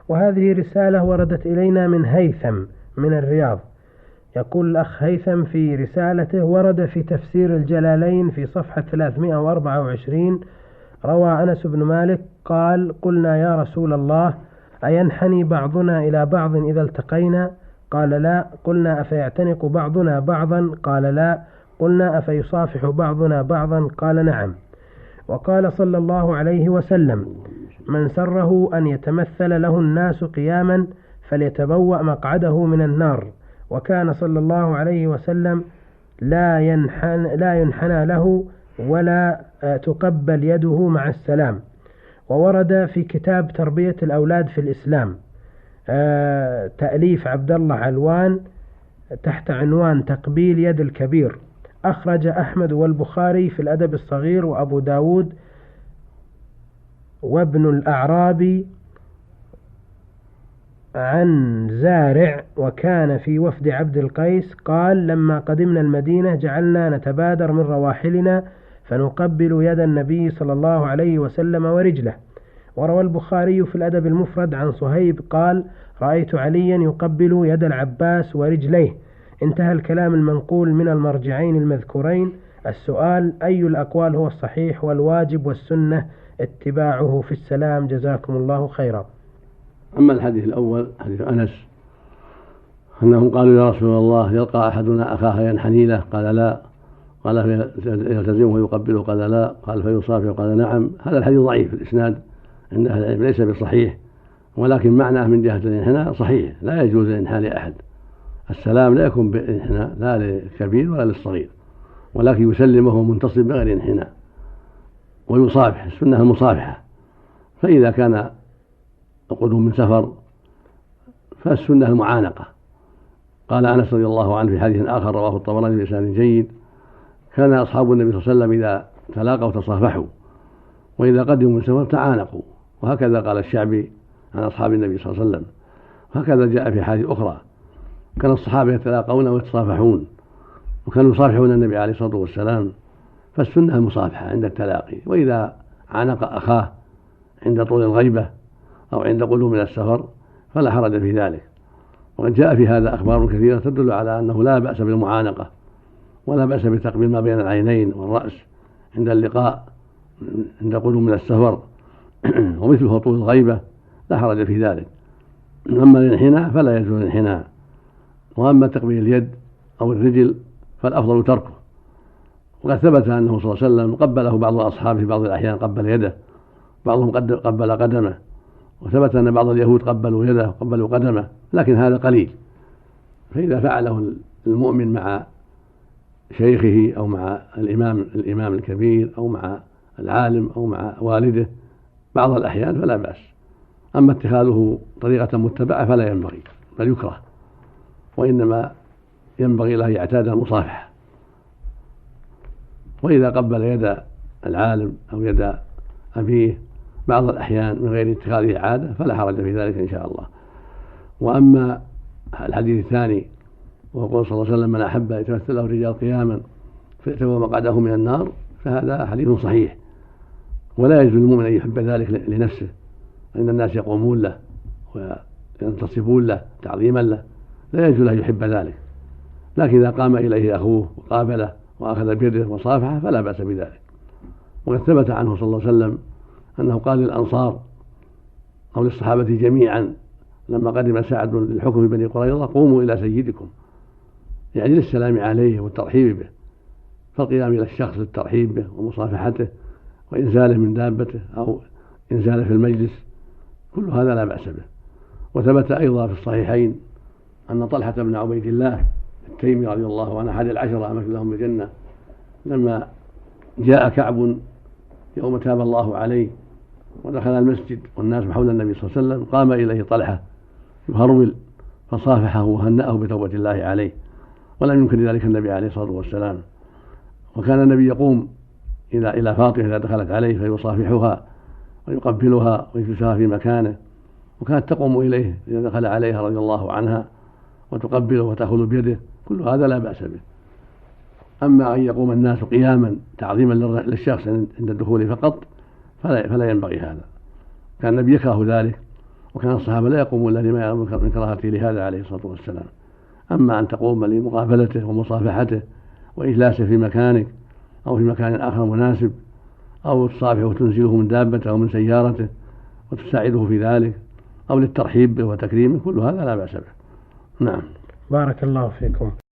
وهذه رسالة وردت إلينا من هيثم من الرياض. يقول الأخ هيثم في رسالته: ورد في تفسير الجلالين في صفحة 324: روى أنس بن مالك قال: قلنا يا رسول الله أينحني بعضنا إلى بعض إذا التقينا؟ قال: لا. قلنا: أفيعتنق بعضنا بعضا؟ قال: لا. قلنا: أفيصافح بعضنا بعضا؟ قال: نعم. وقال صلى الله عليه وسلم: من سره أن يتمثل له الناس قياما فليتبوأ مقعده من النار. وكان صلى الله عليه وسلم لا ينحنى له ولا تقبل يده مع السلام. وورد في كتاب تربية الأولاد في الإسلام تأليف عبد الله علوان تحت عنوان تقبيل يد الكبير، أخرج أحمد والبخاري في الأدب الصغير وأبو داود وابن الأعرابي عن زارع وكان في وفد عبد القيس قال: لما قدمنا المدينة جعلنا نتبادر من رواحلنا فنقبل يد النبي صلى الله عليه وسلم ورجله. وروى البخاري في الأدب المفرد عن صهيب قال: رأيت عليا يقبل يد العباس ورجليه. انتهى الكلام المنقول من المرجعين المذكورين. السؤال: أي الأقوال هو الصحيح والواجب والسنة اتباعه في السلام؟ جزاكم الله خيرا. أما الحديث الأول حديث أنس أنهم قالوا: يا رسول الله يلقى أحدنا أخاه ينحني له؟ قال: لا. قال: فيلتزمه ويقبله؟ قال: لا. قال: فيصافح؟ قال: نعم. هذا الحديث ضعيف في الإسناد عند أهل العلم، ليس بصحيح، ولكن معناه من جهة الانحناء صحيح، لا يجوز الانحناء لأحد. السلام لا يكون بالانحناء لا للكبير ولا للصغير، ولكن يسلم وهو منتصب بغير انحناء، ويصافح، السنة المصافحة. فإذا كان القدوم من سفر فالسنة المعانقة. قال أنس رضي الله عنه في حديث آخر رواه الطبراني بإسناد جيد: كان أصحاب النبي صلى الله عليه وسلم إذا تلاقوا تصافحوا، وإذا قدموا من سفر تعانقوا. وهكذا قال الشعبي عن أصحاب النبي صلى الله عليه وسلم. هكذا جاء في حديث أخرى: كان الصحابة يتلاقون ويتصافحون، وكانوا يصافحون النبي عليه الصلاة والسلام. فالسنة المصافحة عند التلاقي. وإذا عانق أخاه عند طول الغيبة أو عند قدوم من السفر فلا حرج في ذلك. وقد جاء في هذا أخبار كثيرة تدل على أنه لا بأس بالمعانقة، ولا بأس بتقبيل ما بين العينين والرأس عند اللقاء عند قدوم من السفر ومثله طول الغيبة لا حرج في ذلك. أما الانحناء فلا يجوز الانحناء. وأما تقبيل اليد أو الرجل فالأفضل تركه. وقد ثبت أنه صلى الله عليه وسلم قبله بعض أصحابه في بعض الأحيان، قبل يده، بعضهم قبل قدمه، وثبت أن بعض اليهود قبلوا يده وقبلوا قدمه، لكن هذا قليل. فإذا فعله المؤمن مع شيخه أو مع الإمام الكبير أو مع العالم أو مع والده بعض الأحيان فلا بأس. أما اتخاذه طريقة متبعة فلا ينبغي، بل يكره، وإنما ينبغي له يعتاد المصافحة. وإذا قبل يد العالم أو يد أبيه بعض الأحيان من غير اتخاذه عادة فلا حرج في ذلك إن شاء الله. وأما الحديث الثاني وقول صلى الله عليه وسلم: من أحب أن يتمثل له الرجال قياما فيتبوأ مقعده من النار، فهذا حديث صحيح، ولا يجوز للمؤمن أن يحب ذلك لنفسه، فإن الناس يقومون له وينتصبون له تعظيما له، لا يجوز له يحب ذلك. لكن إذا قام إليه أخوه وقابله وأخذ بيده وصافحه فلا بأس بذلك. وقد ثبت عنه صلى الله عليه وسلم أنه قال للأنصار أو للصحابة جميعا لما قدم سعد للحكم في بني قريظة: قوموا إلى سيدكم، يعني للسلام عليه والترحيب به. فالقيام إلى الشخص للترحيب به ومصافحته وإنزاله من دابته أو إنزاله في المجلس كل هذا لا بأس به. وثبت أيضا في الصحيحين أن طلحة بن عبيد الله التيمي رضي الله عنه أحد العشرة أمثل لهم بالجنة، لما جاء كعب يوم تاب الله عليه ودخل المسجد والناس حول النبي صلى الله عليه وسلم، قام إليه طلحة يهرول فصافحه وهنأه بتوبة الله عليه، ولم ينكر ذلك النبي عليه الصلاة والسلام. وكان النبي يقوم إلى فاطمة إذا دخلت عليه فيصافحها ويقبلها ويجلسها في مكانه، وكانت تقوم إليه إذا دخل عليها رضي الله عنها وتقبله وتأخذ بيده، كل هذا لا بأس به. أما أن يقوم الناس قياما تعظيما للشخص عند الدخول فقط فلا ينبغي هذا. كان النبي يكره ذلك، وكان الصحابة لا يقومون لما يرى من كراهته لهذا عليه الصلاة والسلام. أما أن تقوم لمقابلته ومصافحته وإجلاسه في مكانك أو في مكان آخر مناسب، أو تصافحه وتنزله من دابته أو من سيارته وتساعده في ذلك، أو للترحيب به وتكريمه، كل هذا لا بأس به. نعم. بارك الله فيكم.